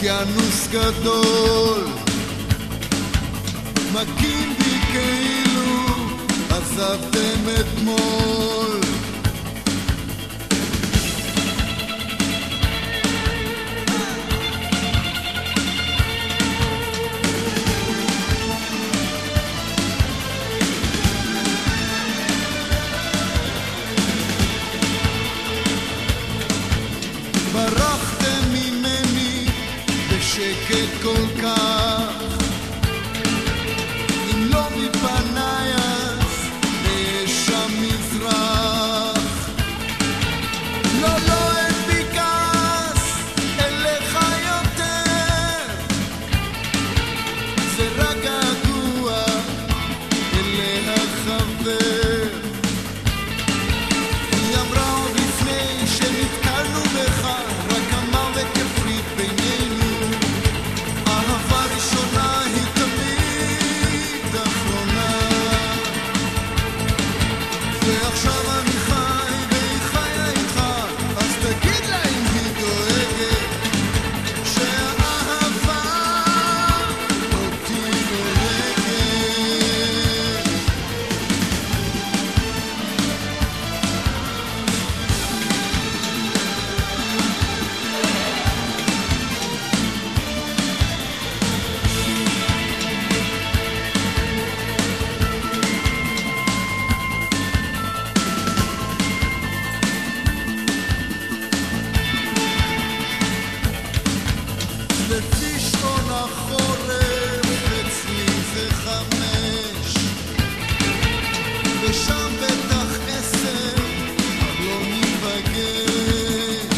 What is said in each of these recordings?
אוקיינוס גדול מקים בי כאילו עזבתם אתמול. ברחתם ממני בשקט כל כך, אם לא מפניי אז יש שם מזרח. לא, לא, אין בי כעס אליך יותר, זה רק געגוע אל החבר. היא אמרה עוד לפני שנתקלנו בך, רק המוות יפריד בינינו, אהבה ראשונה היא תמיד אחרונה. ועכשיו אני חי והיא חיה איתך, אז תגיד לה אם היא דואגת שהאהבה אותי הורגת. לפי שעון החורף אצלי זה 5, ושם בטח 10 לא ניפגש.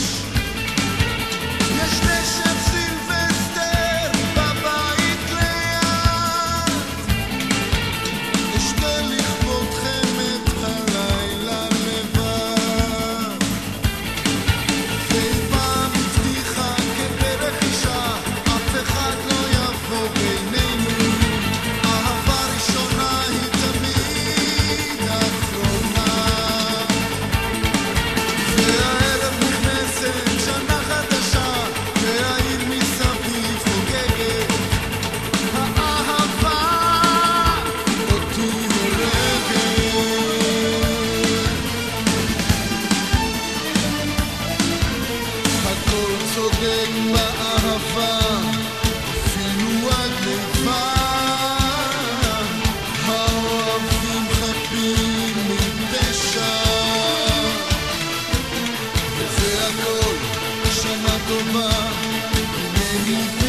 יש נשף סילבסטר בבית ליד, אשתה לכבודכם את הלילה לבד. והיא פעם הבטיחה כברך אישה, אף אחד לא יבוא בינינו, אהבה ראשונה היא תמיד אחרונה. והערב נכנסת שנה חדשה, והעיר מסביב חוגגת, האהבה אותי הורגת. הכל צודק באהבה, אפילו הגניבה, האוהבים חפים מפשע. וזה הכל שנה טובה, הנני